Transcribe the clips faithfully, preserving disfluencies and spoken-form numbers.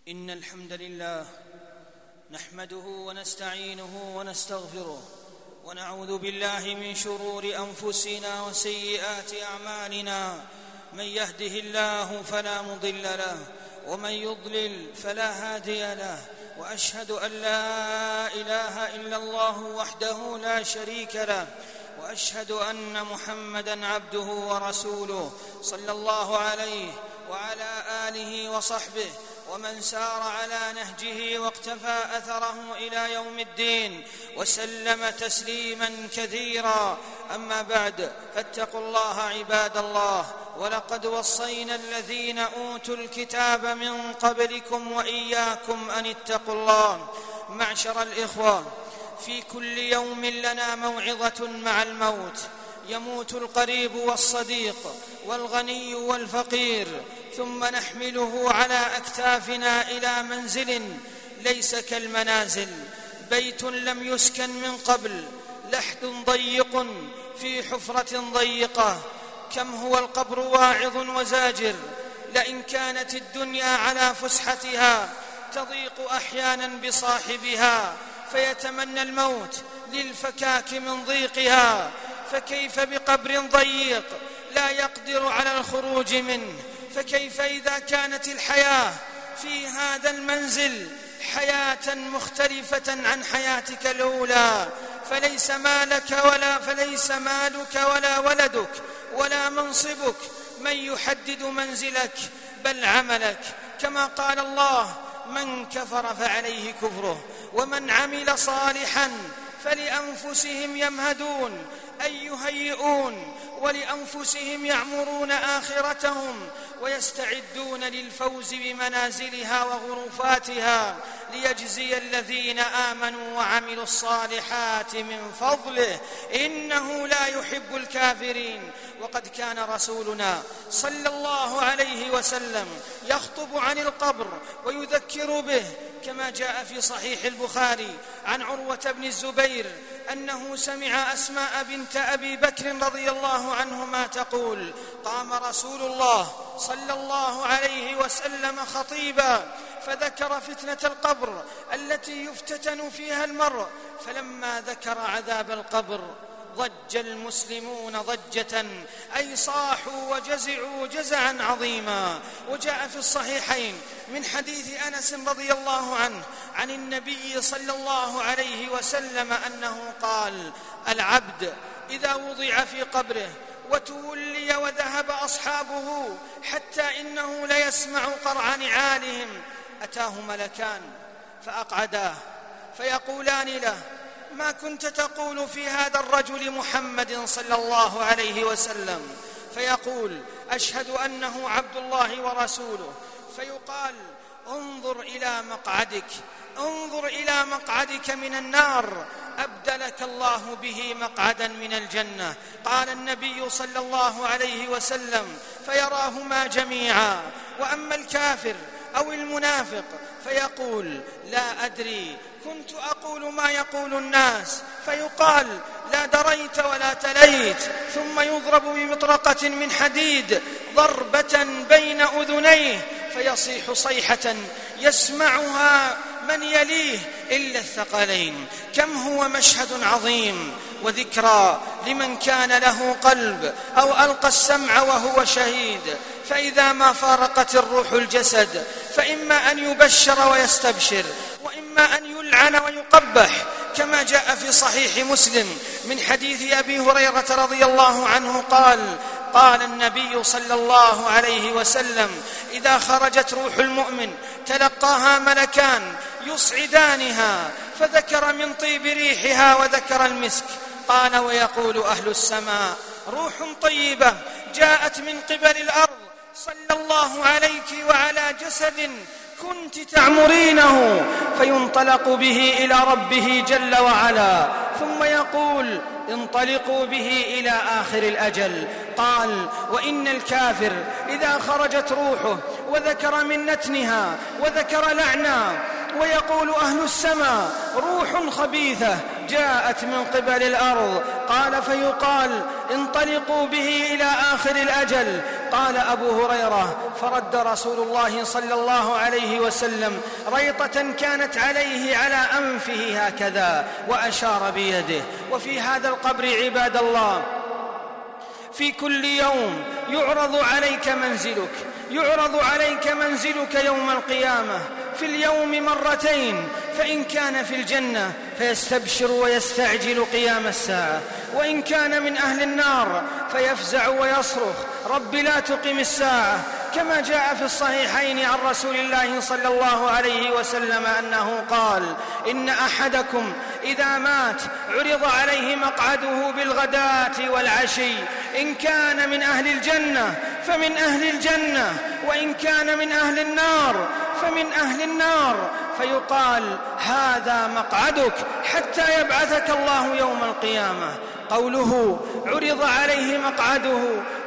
إن الحمد لله نحمده ونستعينه ونستغفره ونعوذ بالله من شرور أنفسنا وسيئات أعمالنا. من يهده الله فلا مضل له ومن يضلل فلا هادي له، وأشهد أن لا إله إلا الله وحده لا شريك له، وأشهد أن محمدًا عبده ورسوله صلى الله عليه وعلى آله وصحبه ومن سار على نهجه واقتفى أثره إلى يوم الدين وسلم تسليما كثيرا. أما بعد، فاتقوا الله عباد الله، ولقد وصينا الذين أوتوا الكتاب من قبلكم وإياكم أن اتقوا الله. معشر الإخوة، في كل يوم لنا موعظة مع الموت. يموت القريب والصديق والغني والفقير، ثم نحمله على أكتافنا إلى منزل ليس كالمنازل، بيت لم يسكن من قبل، لحد ضيق في حفرة ضيقة. كم هو القبر واعظ وزاجر، لئن كانت الدنيا على فسحتها تضيق أحيانا بصاحبها، فيتمنى الموت للفكاك من ضيقها، فكيف بقبر ضيق لا يقدر على الخروج منه؟ فكيف إذا كانت الحياة في هذا المنزل حياة مختلفة عن حياتك الأولى؟ فليس مالك ولا فليس مالك ولا ولدك ولا منصبك من يحدد منزلك، بل عملك. كما قال الله: من كفر فعليه كفره ومن عمل صالحا فلأنفسهم يمهدون، أي يهيئون ولأنفسهم يعمرون آخرتهم ويستعدون للفوز بمنازلها وغرفاتها، ليجزي الذين آمنوا وعملوا الصالحات من فضله، إنه لا يحب الكافرين. وقد كان رسولنا صلى الله عليه وسلم يخطب عن القبر ويذكر به، كما جاء في صحيح البخاري عن عروة بن الزبير أنه سمع أسماء بنت أبي بكر رضي الله عنهما تقول: قام رسول الله صلى الله عليه وسلم خطيبا فذكر فتنة القبر التي يفتتن فيها المرء، فلما ذكر عذاب القبر ضج المسلمون ضجة، أي صاحوا وجزعوا جزعا عظيما. وجاء في الصحيحين من حديث أنس رضي الله عنه عن النبي صلى الله عليه وسلم أنه قال: العبد إذا وضع في قبره وتولي وذهب أصحابه حتى إنه ليسمع قرع نعالهم، أتاه ملكان فأقعداه فيقولان له: ما كنت تقول في هذا الرجل محمد صلى الله عليه وسلم؟ فيقول: أشهد أنه عبد الله ورسوله. فيقال: انظر إلى مقعدك، انظر إلى مقعدك من النار، أبدلك الله به مقعدا من الجنة. قال النبي صلى الله عليه وسلم: فيراهما جميعا. وأما الكافر أو المنافق فيقول: لا أدري، كنت أقول ما يقول الناس. فيقال: لا دريت ولا تليت. ثم يضرب بمطرقة من حديد ضربة بين أذنيه فيصيح صيحة يسمعها من يليه إلا الثقلين. كم هو مشهد عظيم وذكرى لمن كان له قلب أو ألقى السمع وهو شهيد. فإذا ما فارقت الروح الجسد فإما أن يبشر ويستبشر، وإما أن يلعن ويقبح، كما جاء في صحيح مسلم من حديث أبي هريرة رضي الله عنه قال: قال النبي صلى الله عليه وسلم: إذا خرجت روح المؤمن تلقاها ملكان يصعدانها، فذكر من طيب ريحها وذكر المسك. قال: ويقول أهل السماء: روح طيبة جاءت من قبل الأرض، صلى الله عليك وعلى جسد كنت تعمرينه. فينطلق به إلى ربه جل وعلا، ثم يقول: انطلقوا به إلى آخر الأجل. قال: وإن الكافر إذا خرجت روحه وذكر من نتنها وذكر لعنا، ويقول أهل السماء: روح خبيثة جاءت من قبل الأرض. قال: فيقال: انطلقوا به إلى آخر الأجل. قال أبو هريرة: فرد رسول الله صلى الله عليه وسلم ريطة كانت عليه على أنفه هكذا وأشار بيده. وفي هذا القبر عباد الله في كل يوم يعرض عليك منزلك يعرض عليك منزلك يوم القيامة في اليوم مرتين، فإن كان في الجنة فيستبشر ويستعجل قيام الساعة، وإن كان من أهل النار فيفزع ويصرخ: رب لا تقم الساعة، كما جاء في الصحيحين عن رسول الله صلى الله عليه وسلم أنه قال: إن أحدكم إذا مات عرض عليه مقعده بالغداة والعشي، إن كان من أهل الجنة فمن أهل الجنة، وإن كان من أهل النار فمن أهل النار، فيقال: هذا مقعدك حتى يبعثك الله يوم القيامة. قوله عرض عليه مقعده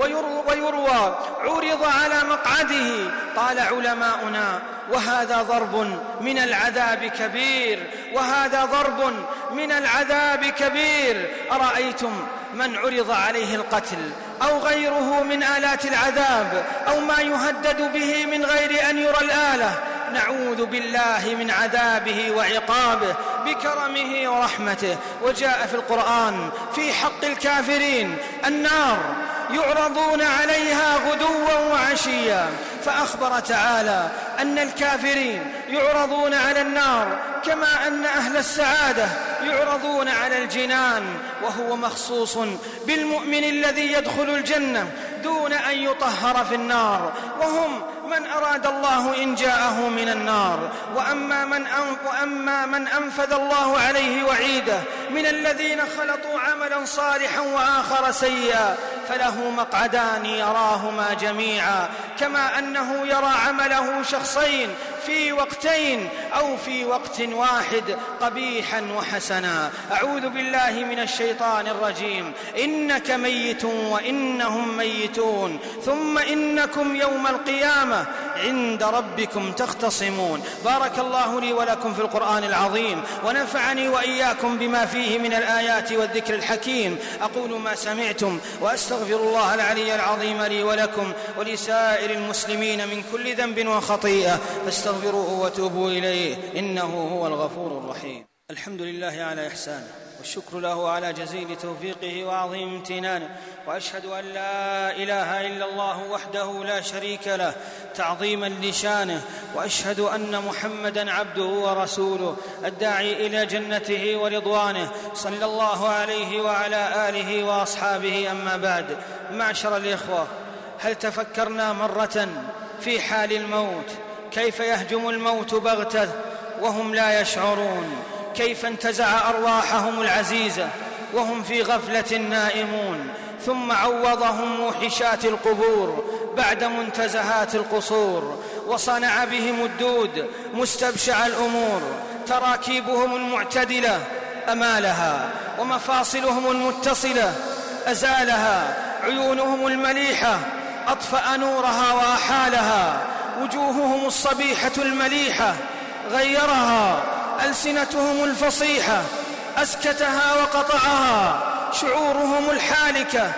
ويروى عرض على مقعده، قال علماؤنا: وهذا ضرب من العذاب كبير وهذا ضرب من العذاب كبير. أرأيتم من عرض عليه القتل أو غيره من آلات العذاب أو ما يهدد به من غير أن يرى الآلة، نعوذ بالله من عذابه وعقابه بكرمه ورحمته. وجاء في القرآن في حق الكافرين: النار يعرضون عليها غدوا وعشيا، فأخبر تعالى أن الكافرين يعرضون على النار كما أن أهل السعادة يعرضون على الجنان، وهو مخصوص بالمؤمن الذي يدخل الجنة دون أن يطهر في النار، وهم من أراد الله إنجاءه من النار. وأما من, وأما من أنفذ الله عليه وعيده من الذين خلطوا عملا صالحا وآخر سيئا، فله مقعدان يراهما جميعا، كما أنه يرى عمله شخصين في وقتين أو في وقت واحد قبيحا وحسنا. أعوذ بالله من الشيطان الرجيم. إنك ميت وإنهم ميتون ثم إنكم يوم القيامة عند ربكم تختصمون. بارك الله لي ولكم في القرآن العظيم، ونفعني وإياكم بما فيه من الآيات والذكر الحكيم. أقول ما سمعتم وأستغفر الله العلي العظيم لي ولكم ولسائر المسلمين من كل ذنب وخطيئة، فاستغفروه وتوبوا إليه إنه هو الغفور الرحيم. الحمد لله على إحسانه، والشكر له على جزيل توفيقه وعظيم امتنانه، وأشهد أن لا إله إلا الله وحده لا شريك له تعظيما لشانه، وأشهد أن محمدا عبده ورسوله الداعي إلى جنته ورضوانه، صلى الله عليه وعلى آله وأصحابه. أما بعد، معشر الإخوة، هل تفكرنا مرة في حال الموت؟ كيف يهجم الموت بغتة وهم لا يشعرون؟ كيف انتزع أرواحهم العزيزة وهم في غفلة نائمون، ثم عوضهم موحشات القبور بعد منتزهات القصور، وصنع بهم الدود مستبشع الأمور، تراكيبهم المعتدلة أمالها، ومفاصلهم المتصلة أزالها، عيونهم المليحة أطفأ نورها وأحالها، وجوههم الصبيحة المليحة غيرها، ألسنتهم الفصيحة أسكتها وقطعها، شعورهم الحالكة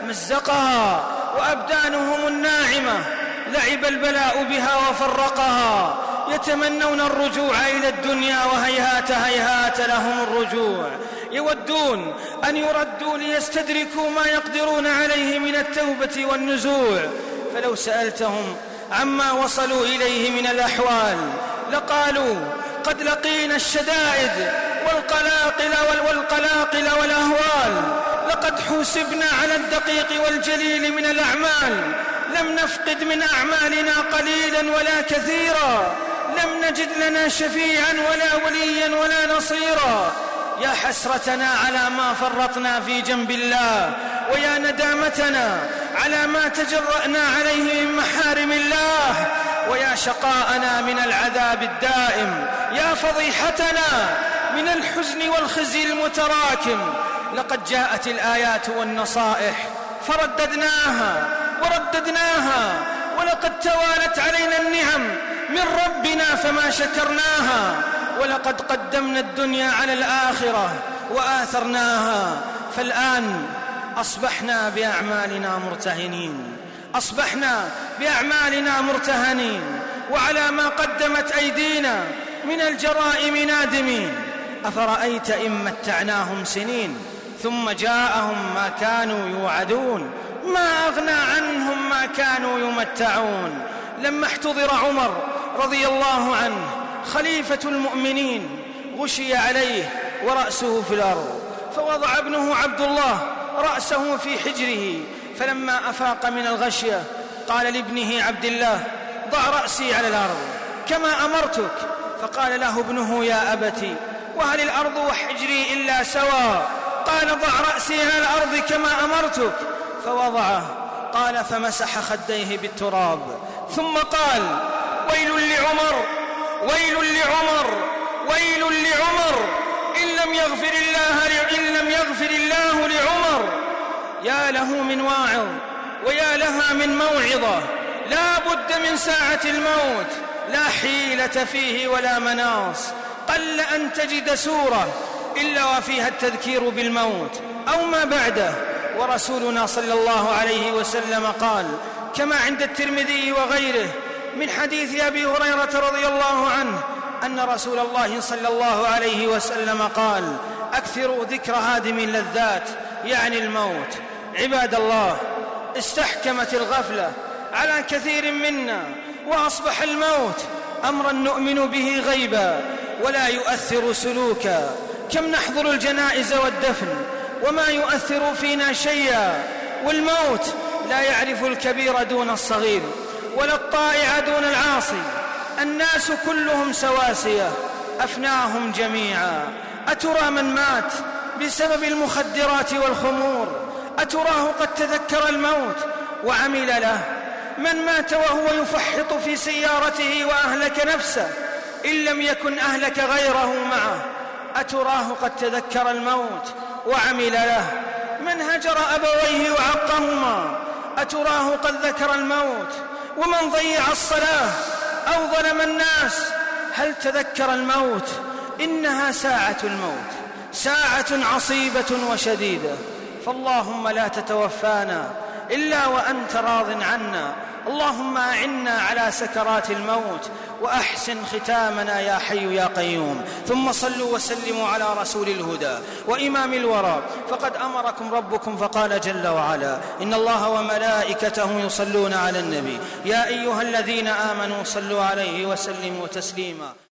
مزقها، وأبدانهم الناعمة لعب البلاء بها وفرقها. يتمنون الرجوع إلى الدنيا وهيهات هيهات لهم الرجوع، يودون أن يردوا ليستدركوا ما يقدرون عليه من التوبة والنزوع. فلو سألتهم عما وصلوا إليه من الأحوال لقالوا: قد لقينا الشدائد والقلاقل والقلاقل والأهوال، لقد حوسبنا على الدقيق والجليل من الأعمال، لم نفقد من أعمالنا قليلا ولا كثيرا، لم نجد لنا شفيعا ولا وليا ولا نصيرا. يا حسرتنا على ما فرطنا في جنب الله، ويا ندامتنا على ما تجرأنا عليه من محارم الله، ويا شقاءنا من العذاب الدائم، يا فضيحتنا من الحزن والخزي المتراكم. لقد جاءت الآيات والنصائح فرددناها ورددناها، ولقد توالت علينا النعم من ربنا فما شكرناها، ولقد قدمنا الدنيا على الآخرة وآثرناها، فالآن أصبحنا بأعمالنا مرتهنين، أصبحنا بأعمالنا مرتهنين، وعلى ما قدمت أيدينا من الجرائم نادمين. أفرأيت إن متعناهم سنين ثم جاءهم ما كانوا يوعدون ما أغنى عنهم ما كانوا يمتعون. لما احتضر عمر رضي الله عنه خليفة المؤمنين غشي عليه ورأسه في الأرض، فوضع ابنه عبد الله رأسه في حجره، فلما أفاق من الغشية قال لابنه عبد الله: ضع رأسي على الأرض كما أمرتك. فقال له ابنه: يا أبتي، وهل الأرض وحجري إلا سواء؟ قال: ضع رأسي على الأرض كما أمرتك. فوضعه. قال: فمسح خديه بالتراب ثم قال: ويل لعمر، ويل لعمر، ويل لعمر إن لم يغفر الله إن لم يغفر الله لعمر. يا له من واعظ ويا لها من موعظة، لا بد من ساعة الموت، لا حيلة فيه ولا مناص. قل أن تجد سورة إلا وفيها التذكير بالموت أو ما بعده. ورسولنا صلى الله عليه وسلم قال كما عند الترمذي وغيره من حديث أبي هريرة رضي الله عنه أن رسول الله صلى الله عليه وسلم قال: أكثروا ذكر هادم اللذات، يعني الموت. عباد الله، استحكمت الغفلة على كثير منا، وأصبح الموت أمرا نؤمن به غيبا ولا يؤثر سلوكا. كم نحضر الجنائز والدفن وما يؤثر فينا شيئا، والموت لا يعرف الكبير دون الصغير ولا الطائع دون العاصي. الناس كلهم سواسية، أفناهم جميعا. أترى من مات بسبب المخدرات والخمور أتراه قد تذكر الموت وعمل له؟ من مات وهو يفحط في سيارته وأهلك نفسه إن لم يكن أهلك غيره معه أتراه قد تذكر الموت وعمل له؟ من هجر أبويه وعقهما أتراه قد ذكر الموت؟ ومن ضيع الصلاة أو ظلم الناس هل تذكر الموت؟ إنها ساعة الموت، ساعة عصيبة وشديدة، فاللهم لا تتوفانا إلا وأنت راض عنا. اللهم أعنا على سكرات الموت وأحسن ختامنا يا حي يا قيوم. ثم صلوا وسلموا على رسول الهدى وإمام الورى، فقد أمركم ربكم فقال جل وعلا: إن الله وملائكته يصلون على النبي يا أيها الذين آمنوا صلوا عليه وسلموا تسليما.